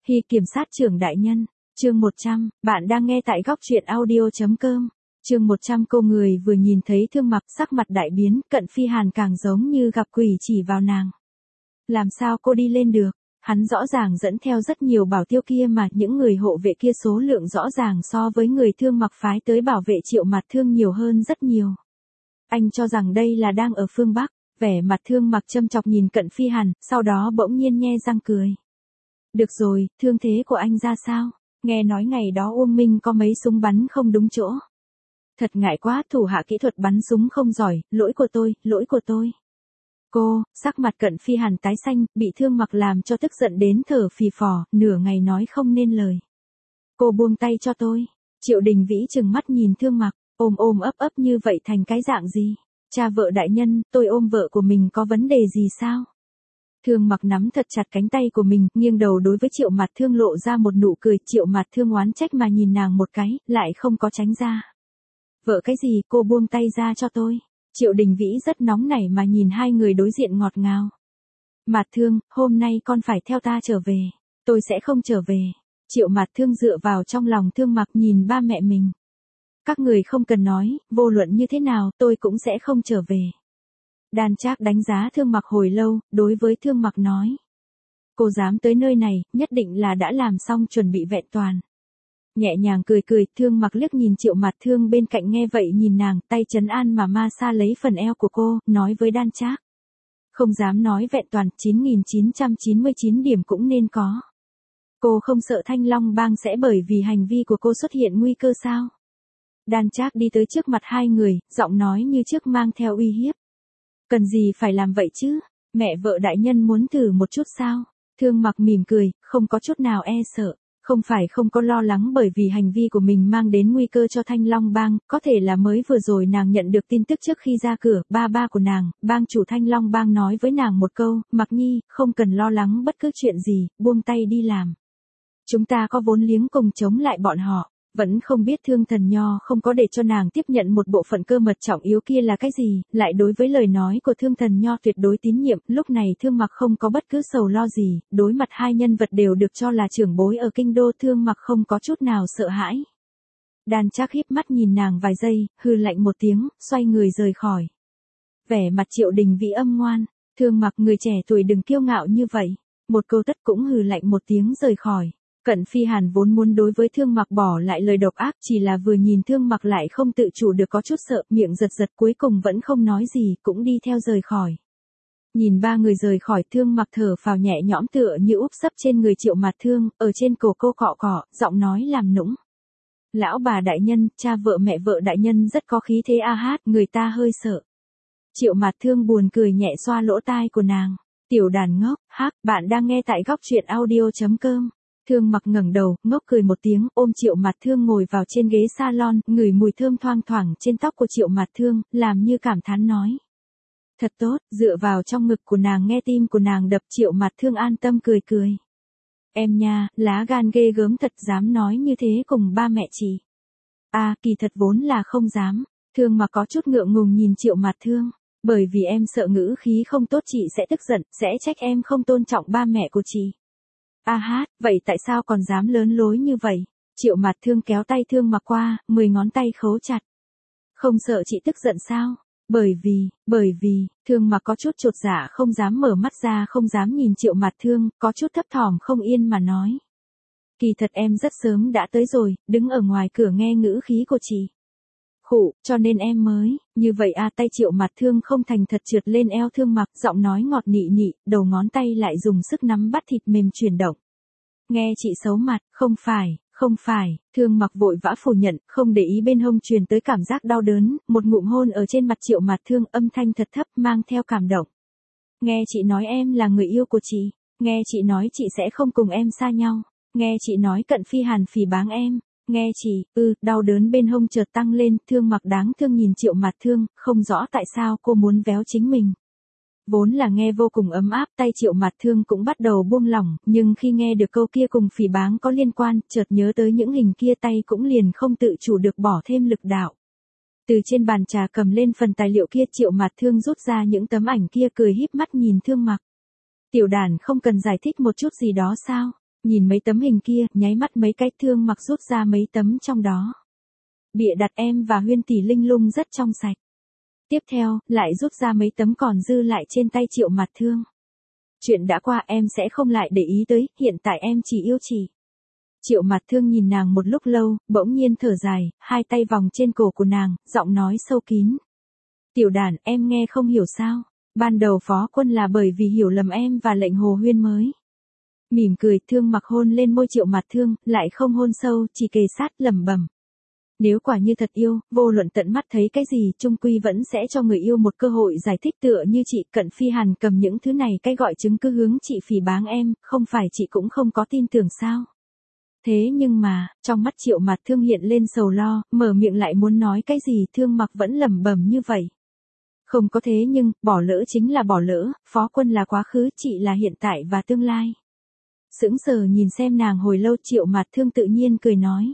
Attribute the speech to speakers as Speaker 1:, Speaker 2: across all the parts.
Speaker 1: Hy kiểm sát trưởng đại nhân, chương 100, bạn đang nghe tại góc truyện audio.com. Chương 100 cô người vừa nhìn thấy Thương Mặc sắc mặt đại biến, Cận Phi Hàn càng giống như gặp quỷ chỉ vào nàng. Làm sao cô đi lên được? Hắn rõ ràng dẫn theo rất nhiều bảo tiêu kia mà những người hộ vệ kia số lượng rõ ràng so với người Thương Mặc phái tới bảo vệ Triệu Mạt Thương nhiều hơn rất nhiều. Anh cho rằng đây là đang ở phương Bắc, vẻ mặt Thương Mặc châm chọc nhìn Cận Phi Hàn, sau đó bỗng nhiên nhe răng cười. Được rồi, thương thế của anh ra sao? Nghe nói ngày đó Uông Minh có mấy súng bắn không đúng chỗ. Thật ngại quá, thủ hạ kỹ thuật bắn súng không giỏi, lỗi của tôi, lỗi của tôi. Cô, sắc mặt Cận Phi Hàn tái xanh, bị Thương Mặc làm cho tức giận đến thở phì phò, nửa ngày nói không nên lời. Cô buông tay cho tôi. Triệu Đình Vĩ trừng mắt nhìn Thương Mặc, ôm ôm ấp ấp như vậy thành cái dạng gì? Cha vợ đại nhân, tôi ôm vợ của mình có vấn đề gì sao? Thương Mặc nắm thật chặt cánh tay của mình, nghiêng đầu đối với Triệu Mạt Thương lộ ra một nụ cười. Triệu Mạt Thương oán trách mà nhìn nàng một cái, lại không có tránh ra. Vợ cái gì, cô buông tay ra cho tôi. Triệu Đình Vĩ rất nóng nảy mà nhìn hai người đối diện ngọt ngào. Mạt Thương, hôm nay con phải theo ta trở về. Tôi sẽ không trở về. Triệu Mạt Thương dựa vào trong lòng Thương Mặc nhìn ba mẹ mình. Các người không cần nói, vô luận như thế nào tôi cũng sẽ không trở về. Đan Trác đánh giá Thương Mặc hồi lâu, đối với Thương Mặc nói. Cô dám tới nơi này, nhất định là đã làm xong chuẩn bị vẹn toàn. Nhẹ nhàng cười cười, Thương Mặc liếc nhìn Triệu Mạt Thương bên cạnh nghe vậy nhìn nàng, tay trấn an mà ma xa lấy phần eo của cô, nói với Đan Trác. Không dám nói vẹn toàn, 9.999 điểm cũng nên có. Cô không sợ Thanh Long Bang sẽ bởi vì hành vi của cô xuất hiện nguy cơ sao? Đan Trác đi tới trước mặt hai người, giọng nói như trước mang theo uy hiếp. Cần gì phải làm vậy chứ? Mẹ vợ đại nhân muốn thử một chút sao? Thương Mặc mỉm cười, không có chút nào e sợ. Không phải không có lo lắng bởi vì hành vi của mình mang đến nguy cơ cho Thanh Long Bang, có thể là mới vừa rồi nàng nhận được tin tức trước khi ra cửa, ba của nàng, bang chủ Thanh Long Bang nói với nàng một câu, Mặc Nhi, không cần lo lắng bất cứ chuyện gì, buông tay đi làm. Chúng ta có vốn liếng cùng chống lại bọn họ. Vẫn không biết Thương Thần Nho không có để cho nàng tiếp nhận một bộ phận cơ mật trọng yếu kia là cái gì, lại đối với lời nói của Thương Thần Nho tuyệt đối tín nhiệm, lúc này Thương Mặc không có bất cứ sầu lo gì, đối mặt hai nhân vật đều được cho là trưởng bối ở kinh đô, Thương Mặc không có chút nào sợ hãi. Đan Trác híp mắt nhìn nàng vài giây, hừ lạnh một tiếng, xoay người rời khỏi. Vẻ mặt Triệu Đình Vĩ âm ngoan, Thương Mặc người trẻ tuổi đừng kiêu ngạo như vậy, một câu tất cũng hừ lạnh một tiếng rời khỏi. Cận Phi Hàn vốn muốn đối với Thương Mặc bỏ lại lời độc ác, chỉ là vừa nhìn Thương Mặc lại không tự chủ được có chút sợ, miệng giật giật cuối cùng vẫn không nói gì, cũng đi theo rời khỏi. Nhìn ba người rời khỏi, Thương Mặc thở phào nhẹ nhõm tựa như úp sấp trên người Triệu Mạt Thương, ở trên cổ cô cọ cọ, giọng nói làm nũng. Lão bà đại nhân, cha vợ mẹ vợ đại nhân rất có khí thế a hát, người ta hơi sợ. Triệu Mạt Thương buồn cười nhẹ xoa lỗ tai của nàng. Tiểu đàn ngốc, bạn đang nghe tại góc truyện audio.com. Thương Mặc ngẩng đầu, ngốc cười một tiếng, ôm Triệu Mạt Thương ngồi vào trên ghế salon, ngửi mùi thơm thoang thoảng trên tóc của Triệu Mạt Thương, làm như cảm thán nói. Thật tốt, dựa vào trong ngực của nàng nghe tim của nàng đập, Triệu Mạt Thương an tâm cười cười. Em nha, lá gan ghê gớm thật, dám nói như thế cùng ba mẹ chị. Kỳ thật vốn là không dám. Thương Mặc có chút ngượng ngùng nhìn Triệu Mạt Thương. Bởi vì em sợ ngữ khí không tốt chị sẽ tức giận, sẽ trách em không tôn trọng ba mẹ của chị. Vậy tại sao còn dám lớn lối như vậy? Triệu Mạt Thương kéo tay Thương Mặc qua, 10 ngón tay khấu chặt. Không sợ chị tức giận sao? Bởi vì, Thương Mặc có chút chột dạ không dám mở mắt ra, không dám nhìn Triệu Mạt Thương, có chút thấp thỏm không yên mà nói. Kỳ thật em rất sớm đã tới rồi, đứng ở ngoài cửa nghe ngữ khí của chị. Cho nên em mới, như vậy tay Triệu Mạt Thương không thành thật trượt lên eo Thương Mặc, giọng nói ngọt nị nị, đầu ngón tay lại dùng sức nắm bắt thịt mềm chuyển động. Nghe chị xấu mặt, không phải, Thương Mặc vội vã phủ nhận, không để ý bên hông truyền tới cảm giác đau đớn, một ngụm hôn ở trên mặt Triệu Mạt Thương, âm thanh thật thấp mang theo cảm động. Nghe chị nói em là người yêu của chị, nghe chị nói chị sẽ không cùng em xa nhau, nghe chị nói Cận Phi Hàn phỉ báng em. Nghe chị, đau đớn bên hông chợt tăng lên, Thương Mặc đáng thương nhìn Triệu Mạt Thương, không rõ tại sao cô muốn véo chính mình. Vốn là nghe vô cùng ấm áp, tay Triệu Mạt Thương cũng bắt đầu buông lỏng, nhưng khi nghe được câu kia cùng phỉ báng có liên quan, chợt nhớ tới những hình kia tay cũng liền không tự chủ được bỏ thêm lực đạo. Từ trên bàn trà cầm lên phần tài liệu kia, Triệu Mạt Thương rút ra những tấm ảnh kia cười híp mắt nhìn Thương Mặc. Tiểu đàn không cần giải thích một chút gì đó sao? Nhìn mấy tấm hình kia, nháy mắt mấy cái Thương Mặc rút ra mấy tấm trong đó. Bịa đặt em và Huyên tỷ linh lung rất trong sạch. Tiếp theo, lại rút ra mấy tấm còn dư lại trên tay Triệu Mạt Thương. Chuyện đã qua em sẽ không lại để ý tới, hiện tại em chỉ yêu chị. Triệu Mạt Thương nhìn nàng một lúc lâu, bỗng nhiên thở dài, hai tay vòng trên cổ của nàng, giọng nói sâu kín. Tiểu Đản, em nghe không hiểu sao? Ban đầu Phó Quân là bởi vì hiểu lầm em và lệnh Hồ Huyên mới. Mỉm cười, Thương Mặc hôn lên môi Triệu Mạt Thương, lại không hôn sâu, chỉ kề sát lẩm bẩm. Nếu quả như thật yêu, vô luận tận mắt thấy cái gì, chung quy vẫn sẽ cho người yêu một cơ hội giải thích, tựa như chị Cận Phi Hàn cầm những thứ này cái gọi chứng cứ hướng chị phỉ báng em, không phải chị cũng không có tin tưởng sao? Thế nhưng mà, trong mắt Triệu Mạt Thương hiện lên sầu lo, mở miệng lại muốn nói cái gì, Thương Mặc vẫn lẩm bẩm như vậy. Không có thế nhưng, bỏ lỡ chính là bỏ lỡ, Phó Quân là quá khứ, chị là hiện tại và tương lai. Sững sờ nhìn xem nàng hồi lâu, Triệu Mạt Thương tự nhiên cười nói.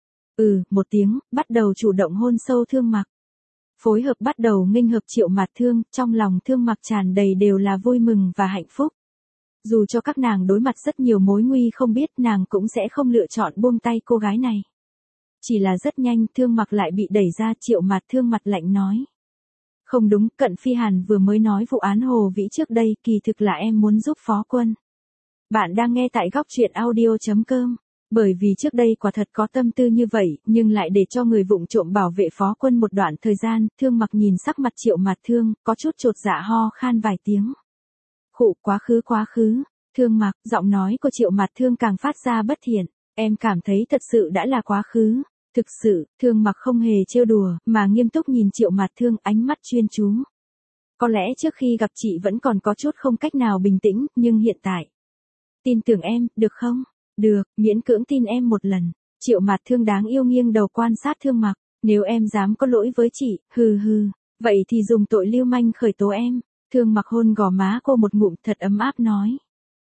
Speaker 1: Một tiếng, bắt đầu chủ động hôn sâu Thương Mặc. Phối hợp bắt đầu nghênh hợp Triệu Mạt Thương, trong lòng Thương Mặc tràn đầy đều là vui mừng và hạnh phúc. Dù cho các nàng đối mặt rất nhiều mối nguy không biết, nàng cũng sẽ không lựa chọn buông tay cô gái này. Chỉ là rất nhanh, Thương Mặc lại bị đẩy ra, Triệu Mạt Thương mặt lạnh nói. Không đúng, Cận Phi Hàn vừa mới nói vụ án Hồ Vĩ trước đây, kỳ thực là em muốn giúp Phó Quân. Bạn đang nghe tại góc truyện audio.com. Bởi vì trước đây quả thật có tâm tư như vậy, nhưng lại để cho người vụng trộm bảo vệ Phó Quân một đoạn thời gian, Thương Mặc nhìn sắc mặt Triệu Mạt Thương, có chút chột dạ ho khan vài tiếng. Khụ, quá khứ, Thương Mặc, giọng nói của Triệu Mạt Thương càng phát ra bất thiện, em cảm thấy thật sự đã là quá khứ. Thực sự, Thương Mặc không hề trêu đùa, mà nghiêm túc nhìn Triệu Mạt Thương, ánh mắt chuyên chú. Có lẽ trước khi gặp chị vẫn còn có chút không cách nào bình tĩnh, nhưng hiện tại. Tin tưởng em, được không? Được, miễn cưỡng tin em một lần. Triệu Mạt Thương đáng yêu nghiêng đầu quan sát Thương Mặc. Nếu em dám có lỗi với chị, vậy thì dùng tội lưu manh khởi tố em. Thương Mặc hôn gò má cô một ngụm thật ấm áp nói.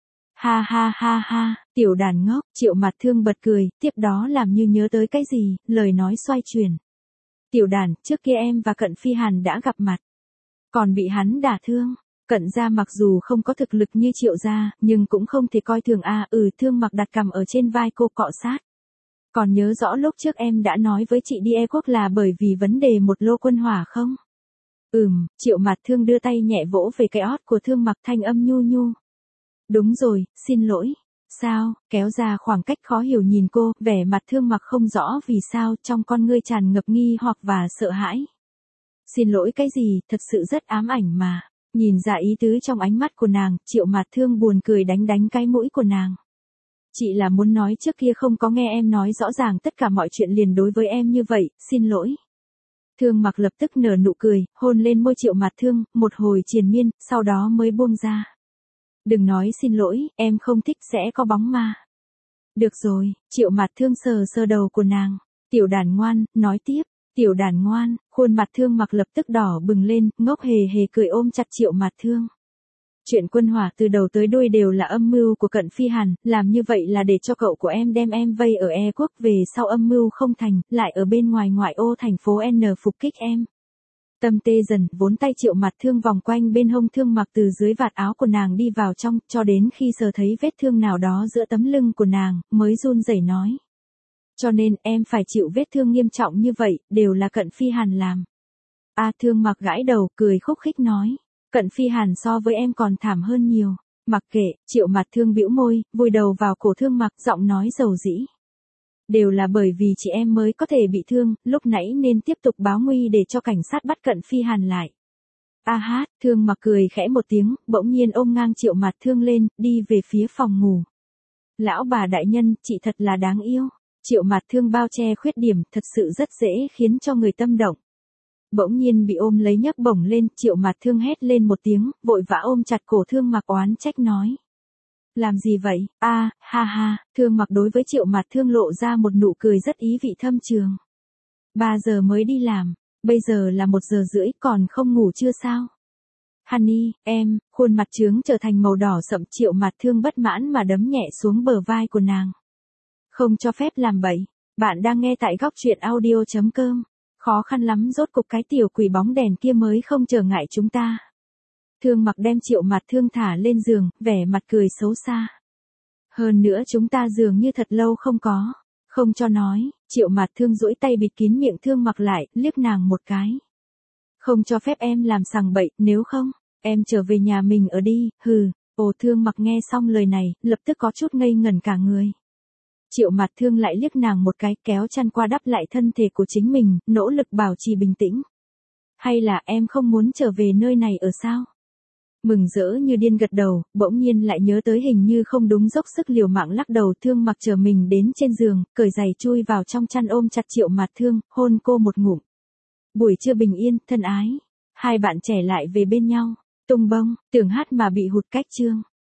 Speaker 1: Ha, tiểu đàn ngốc, Triệu Mạt Thương bật cười, tiếp đó làm như nhớ tới cái gì, lời nói xoay chuyển. Tiểu đàn, trước kia em và Cận Phi Hàn đã gặp mặt. Còn bị hắn đả thương. Cận gia mặc dù không có thực lực như Triệu gia, nhưng cũng không thể coi thường Thương Mặc đặt cằm ở trên vai cô cọ sát. Còn nhớ rõ lúc trước em đã nói với chị đi E Quốc là bởi vì vấn đề một lô quân hỏa không? Triệu Mạt Thương đưa tay nhẹ vỗ về cái ót của Thương Mặc, thanh âm nhu nhu. Đúng rồi, xin lỗi. Sao? Kéo ra khoảng cách khó hiểu nhìn cô, vẻ mặt Thương Mặc không rõ vì sao, trong con ngươi tràn ngập nghi hoặc và sợ hãi. Xin lỗi cái gì, thật sự rất ám ảnh mà. Nhìn ra ý tứ trong ánh mắt của nàng, Triệu Mạt Thương buồn cười đánh cái mũi của nàng. Chị là muốn nói trước kia không có nghe em nói rõ ràng tất cả mọi chuyện liền đối với em như vậy, xin lỗi. Thương Mặc lập tức nở nụ cười, hôn lên môi Triệu Mạt Thương, một hồi triền miên, sau đó mới buông ra. Đừng nói xin lỗi, em không thích sẽ có bóng ma. Được rồi, Triệu Mạt Thương sờ đầu của nàng. Tiểu đàn ngoan, nói tiếp. Tiểu đàn ngoan, khuôn mặt Thương Mặc lập tức đỏ bừng lên, ngốc hề cười ôm chặt Triệu Mạt Thương. Chuyện quân hỏa từ đầu tới đuôi đều là âm mưu của Cận Phi Hàn, làm như vậy là để cho cậu của em đem em vây ở E Quốc, về sau âm mưu không thành, lại ở bên ngoài ngoại ô thành phố N phục kích em. Tâm tê dần, vốn tay Triệu Mạt Thương vòng quanh bên hông Thương Mặc từ dưới vạt áo của nàng đi vào trong, cho đến khi sờ thấy vết thương nào đó giữa tấm lưng của nàng, mới run rẩy nói. Cho nên em phải chịu vết thương nghiêm trọng như vậy, đều là Cận Phi Hàn làm. Thương Mặc gãi đầu, cười khúc khích nói. Cận Phi Hàn so với em còn thảm hơn nhiều. Mặc kệ, Triệu Mạt Thương bĩu môi, vùi đầu vào cổ Thương Mặc, giọng nói dầu dĩ. Đều là bởi vì chị em mới có thể bị thương, lúc nãy nên tiếp tục báo nguy để cho cảnh sát bắt Cận Phi Hàn lại. Thương Mặc cười khẽ một tiếng, bỗng nhiên ôm ngang Triệu Mạt Thương lên, đi về phía phòng ngủ. Lão bà đại nhân, chị thật là đáng yêu. Triệu Mạt Thương bao che khuyết điểm, thật sự rất dễ khiến cho người tâm động. Bỗng nhiên bị ôm lấy nhấc bổng lên, Triệu Mạt Thương hét lên một tiếng, vội vã ôm chặt cổ Thương Mặc oán trách nói. Làm gì vậy? Thương Mặc đối với Triệu Mạt Thương lộ ra một nụ cười rất ý vị thâm trường. 3 giờ mới đi làm, bây giờ là 1 giờ rưỡi, còn không ngủ chưa sao? Honey, em, khuôn mặt trướng trở thành màu đỏ sậm, Triệu Mạt Thương bất mãn mà đấm nhẹ xuống bờ vai của nàng. Không cho phép làm bậy. Bạn đang nghe tại góc truyện audio.com. Khó khăn lắm rốt cục cái tiểu quỷ bóng đèn kia mới không trở ngại chúng ta. Thương Mặc đem Triệu Mạt Thương thả lên giường, vẻ mặt cười xấu xa. Hơn nữa chúng ta dường như thật lâu không có. Không cho nói, Triệu Mạt Thương duỗi tay bịt kín miệng Thương Mặc lại, liếc nàng một cái. Không cho phép em làm sằng bậy, nếu không, em trở về nhà mình ở đi, hừ. Ồ, Thương Mặc nghe xong lời này, lập tức có chút ngây ngẩn cả người. Triệu Mạt Thương lại liếc nàng một cái, kéo chăn qua đắp lại thân thể của chính mình, nỗ lực bảo trì bình tĩnh. Hay là em không muốn trở về nơi này ở sao? Mừng rỡ như điên gật đầu, bỗng nhiên lại nhớ tới hình như không đúng, dốc sức liều mạng lắc đầu. Thương Mặc chờ mình đến trên giường, cởi giày chui vào trong chăn ôm chặt Triệu Mạt Thương, hôn cô một ngụm. Buổi trưa bình yên, thân ái. Hai bạn trẻ lại về bên nhau. Tung bông, tưởng hát mà bị hụt cách chương.